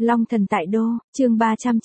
Long thần tại đô, chương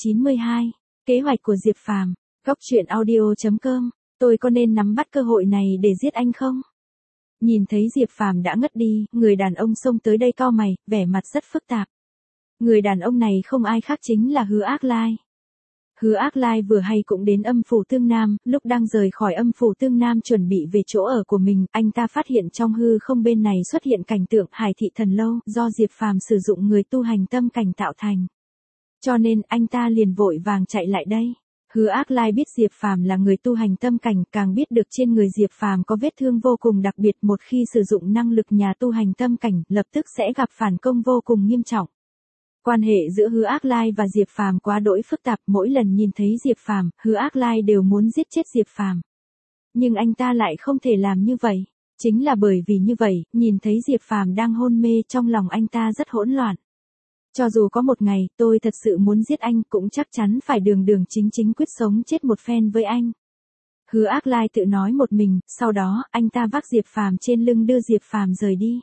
392. Kế hoạch của Diệp Phàm. Góc truyện audio.com. Tôi có nên nắm bắt cơ hội này để giết anh không? Nhìn thấy Diệp Phàm đã ngất đi, người đàn ông xông tới đây cau mày, vẻ mặt rất phức tạp. Người đàn ông này không ai khác chính là Hứa Ác Lai. Hứa Ác Lai vừa hay cũng đến âm phủ Tương Nam, lúc đang rời khỏi âm phủ Tương Nam chuẩn bị về chỗ ở của mình, anh ta phát hiện trong hư không bên này xuất hiện cảnh tượng Hải Thị Thần Lâu, do Diệp Phàm sử dụng người tu hành tâm cảnh tạo thành. Cho nên anh ta liền vội vàng chạy lại đây. Hứa Ác Lai biết Diệp Phàm là người tu hành tâm cảnh, càng biết được trên người Diệp Phàm có vết thương vô cùng đặc biệt, một khi sử dụng năng lực nhà tu hành tâm cảnh, lập tức sẽ gặp phản công vô cùng nghiêm trọng. Quan hệ giữa Hứa Ác Lai và Diệp Phàm quá đỗi phức tạp, mỗi lần nhìn thấy Diệp Phàm, Hứa Ác Lai đều muốn giết chết Diệp Phàm. Nhưng anh ta lại không thể làm như vậy. Chính là bởi vì như vậy, nhìn thấy Diệp Phàm đang hôn mê, trong lòng anh ta rất hỗn loạn. Cho dù có một ngày, tôi thật sự muốn giết anh, cũng chắc chắn phải đường đường chính chính quyết sống chết một phen với anh. Hứa Ác Lai tự nói một mình, sau đó, anh ta vác Diệp Phàm trên lưng đưa Diệp Phàm rời đi.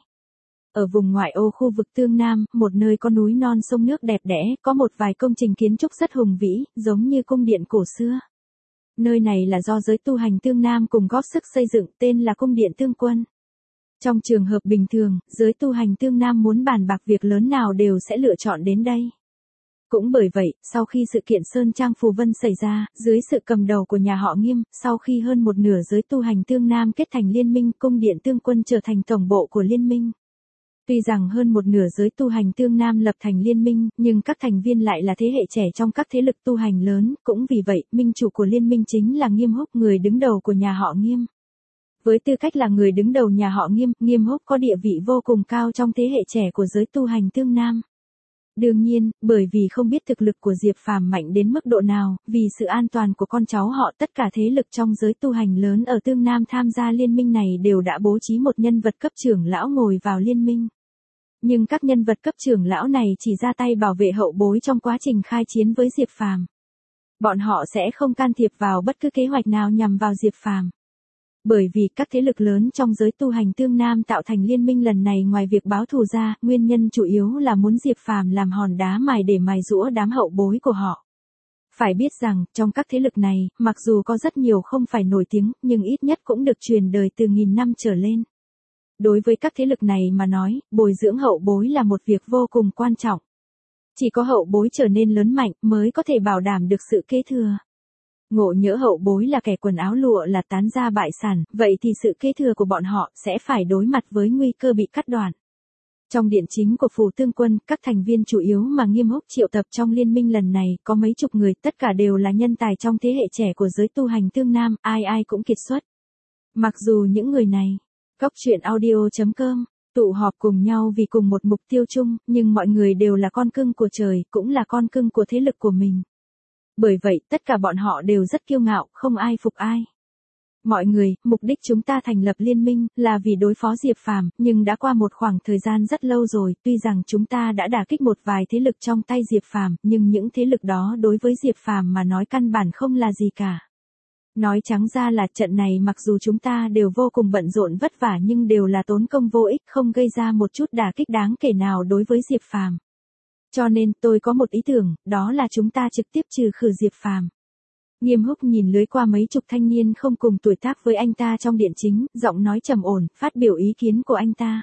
Ở vùng ngoại ô khu vực Tương Nam, một nơi có núi non sông nước đẹp đẽ, có một vài công trình kiến trúc rất hùng vĩ, giống như cung điện cổ xưa. Nơi này là do giới tu hành Tương Nam cùng góp sức xây dựng, tên là cung điện Tương Quân. Trong trường hợp bình thường, giới tu hành Tương Nam muốn bàn bạc việc lớn nào đều sẽ lựa chọn đến đây. Cũng bởi vậy, sau khi sự kiện Sơn Trang Phù Vân xảy ra, dưới sự cầm đầu của nhà họ Nghiêm, sau khi hơn một nửa giới tu hành Tương Nam kết thành liên minh, cung điện Tương Quân trở thành tổng bộ của liên minh. Tuy rằng hơn một nửa giới tu hành Tương Nam lập thành liên minh, nhưng các thành viên lại là thế hệ trẻ trong các thế lực tu hành lớn, cũng vì vậy, minh chủ của liên minh chính là Nghiêm Húc, người đứng đầu của nhà họ Nghiêm. Với tư cách là người đứng đầu nhà họ Nghiêm, Nghiêm Húc có địa vị vô cùng cao trong thế hệ trẻ của giới tu hành Tương Nam. Đương nhiên, bởi vì không biết thực lực của Diệp Phàm mạnh đến mức độ nào, vì sự an toàn của con cháu họ, tất cả thế lực trong giới tu hành lớn ở Tương Nam tham gia liên minh này đều đã bố trí một nhân vật cấp trưởng lão ngồi vào liên minh. Nhưng các nhân vật cấp trưởng lão này chỉ ra tay bảo vệ hậu bối trong quá trình khai chiến với Diệp Phàm. Bọn họ sẽ không can thiệp vào bất cứ kế hoạch nào nhằm vào Diệp Phàm. Bởi vì các thế lực lớn trong giới tu hành Tương Nam tạo thành liên minh lần này, ngoài việc báo thù ra, nguyên nhân chủ yếu là muốn Diệp Phàm làm hòn đá mài để mài giũa đám hậu bối của họ. Phải biết rằng, trong các thế lực này, mặc dù có rất nhiều không phải nổi tiếng, nhưng ít nhất cũng được truyền đời từ nghìn năm trở lên. Đối với các thế lực này mà nói, bồi dưỡng hậu bối là một việc vô cùng quan trọng. Chỉ có hậu bối trở nên lớn mạnh mới có thể bảo đảm được sự kế thừa. Ngộ nhỡ hậu bối là kẻ quần áo lụa là tán gia bại sản, vậy thì sự kế thừa của bọn họ sẽ phải đối mặt với nguy cơ bị cắt đoạn. Trong điện chính của phủ Tương Quân, các thành viên chủ yếu mà Nghiêm Húc triệu tập trong liên minh lần này có mấy chục người, tất cả đều là nhân tài trong thế hệ trẻ của giới tu hành Tương Nam, ai ai cũng kiệt xuất. Mặc dù những người này, Góc truyện audio.com, tụ họp cùng nhau vì cùng một mục tiêu chung, nhưng mọi người đều là con cưng của trời, cũng là con cưng của thế lực của mình. Bởi vậy, tất cả bọn họ đều rất kiêu ngạo, không ai phục ai. Mọi người, mục đích chúng ta thành lập liên minh là vì đối phó Diệp Phàm, nhưng đã qua một khoảng thời gian rất lâu rồi, tuy rằng chúng ta đã đả kích một vài thế lực trong tay Diệp Phàm, nhưng những thế lực đó đối với Diệp Phàm mà nói căn bản không là gì cả. Nói trắng ra là trận này mặc dù chúng ta đều vô cùng bận rộn vất vả nhưng đều là tốn công vô ích, không gây ra một chút đả kích đáng kể nào đối với Diệp Phàm. Cho nên tôi có một ý tưởng, đó là chúng ta trực tiếp trừ khử Diệp Phàm. Nghiêm Húc nhìn lướt qua mấy chục thanh niên không cùng tuổi tác với anh ta trong điện chính, giọng nói trầm ổn, phát biểu ý kiến của anh ta.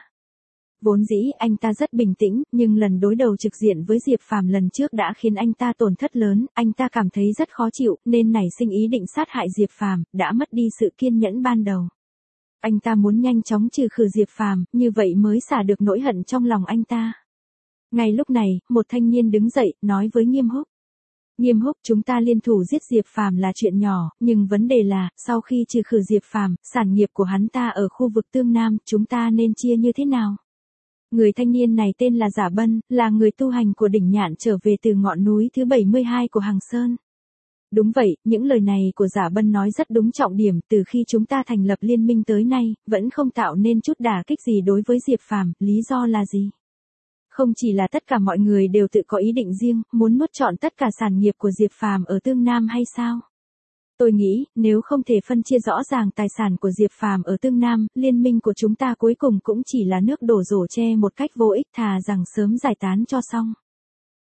Vốn dĩ anh ta rất bình tĩnh, nhưng lần đối đầu trực diện với Diệp Phàm lần trước đã khiến anh ta tổn thất lớn, anh ta cảm thấy rất khó chịu, nên nảy sinh ý định sát hại Diệp Phàm, đã mất đi sự kiên nhẫn ban đầu. Anh ta muốn nhanh chóng trừ khử Diệp Phàm, như vậy mới xả được nỗi hận trong lòng anh ta. Ngay lúc này, một thanh niên đứng dậy, nói với Nghiêm Húc. Nghiêm Húc, chúng ta liên thủ giết Diệp Phàm là chuyện nhỏ, nhưng vấn đề là, sau khi trừ khử Diệp Phàm, sản nghiệp của hắn ta ở khu vực Tương Nam, chúng ta nên chia như thế nào? Người thanh niên này tên là Giả Bân, là người tu hành của đỉnh Nhạn trở về từ ngọn núi thứ 72 của Hằng Sơn. Đúng vậy, những lời này của Giả Bân nói rất đúng trọng điểm, từ khi chúng ta thành lập liên minh tới nay, vẫn không tạo nên chút đả kích gì đối với Diệp Phàm, lý do là gì? Không chỉ là tất cả mọi người đều tự có ý định riêng, muốn nuốt trọn tất cả sản nghiệp của Diệp Phàm ở Tương Nam hay sao? Tôi nghĩ, nếu không thể phân chia rõ ràng tài sản của Diệp Phàm ở Tương Nam, liên minh của chúng ta cuối cùng cũng chỉ là nước đổ rổ che một cách vô ích, thà rằng sớm giải tán cho xong.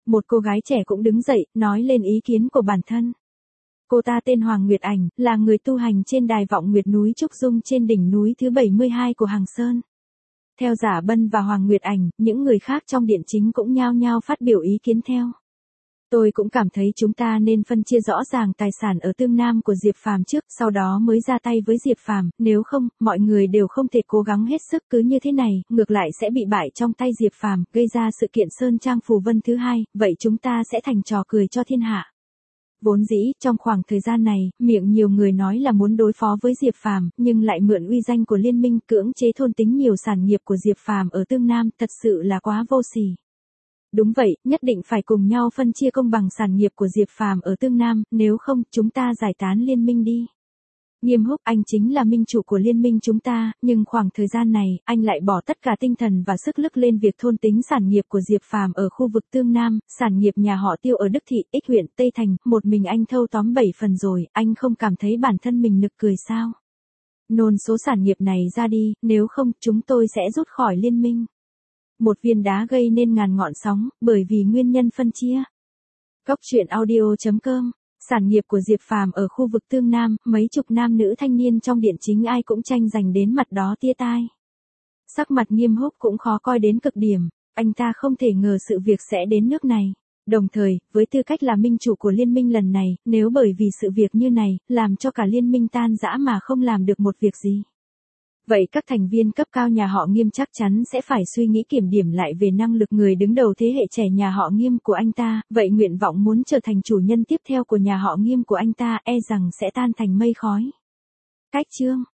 Một cô gái trẻ cũng đứng dậy, nói lên ý kiến của bản thân. Cô ta tên Hoàng Nguyệt Ảnh, là người tu hành trên đài vọng nguyệt núi Trúc Dung trên đỉnh núi thứ 72 của Hằng Sơn. Theo Giả Bân và Hoàng Nguyệt Ảnh, những người khác trong điện chính cũng nhao nhao phát biểu ý kiến theo. Tôi cũng cảm thấy chúng ta nên phân chia rõ ràng tài sản ở Tương Nam của Diệp Phàm trước, sau đó mới ra tay với Diệp Phàm, nếu không, mọi người đều không thể cố gắng hết sức cứ như thế này, ngược lại sẽ bị bại trong tay Diệp Phàm, gây ra sự kiện Sơn Trang Phù Vân thứ hai, vậy chúng ta sẽ thành trò cười cho thiên hạ. Vốn dĩ, trong khoảng thời gian này, miệng nhiều người nói là muốn đối phó với Diệp Phàm, nhưng lại mượn uy danh của liên minh cưỡng chế thôn tính nhiều sản nghiệp của Diệp Phàm ở Tương Nam, thật sự là quá vô sỉ. Đúng vậy, nhất định phải cùng nhau phân chia công bằng sản nghiệp của Diệp Phàm ở Tương Nam, nếu không, chúng ta giải tán liên minh đi. Nghiêm Húc, anh chính là minh chủ của liên minh chúng ta, nhưng khoảng thời gian này, anh lại bỏ tất cả tinh thần và sức lực lên việc thôn tính sản nghiệp của Diệp Phàm ở khu vực Tương Nam, sản nghiệp nhà họ Tiêu ở Đức Thị, Ích huyện, Tây Thành, một mình anh thâu tóm 7 phần rồi, anh không cảm thấy bản thân mình nực cười sao? Nôn số sản nghiệp này ra đi, nếu không, chúng tôi sẽ rút khỏi liên minh. Một viên đá gây nên ngàn ngọn sóng, bởi vì nguyên nhân phân chia. Góc truyện audio.com. Sản nghiệp của Diệp Phàm ở khu vực Tương Nam, mấy chục nam nữ thanh niên trong điện chính ai cũng tranh giành đến mặt đó tia tai. Sắc mặt Nghiêm Húc cũng khó coi đến cực điểm, anh ta không thể ngờ sự việc sẽ đến nước này. Đồng thời, với tư cách là minh chủ của liên minh lần này, nếu bởi vì sự việc như này, làm cho cả liên minh tan rã mà không làm được một việc gì. Vậy các thành viên cấp cao nhà họ Nghiêm chắc chắn sẽ phải suy nghĩ kiểm điểm lại về năng lực người đứng đầu thế hệ trẻ nhà họ Nghiêm của anh ta, vậy nguyện vọng muốn trở thành chủ nhân tiếp theo của nhà họ Nghiêm của anh ta e rằng sẽ tan thành mây khói. Cách chương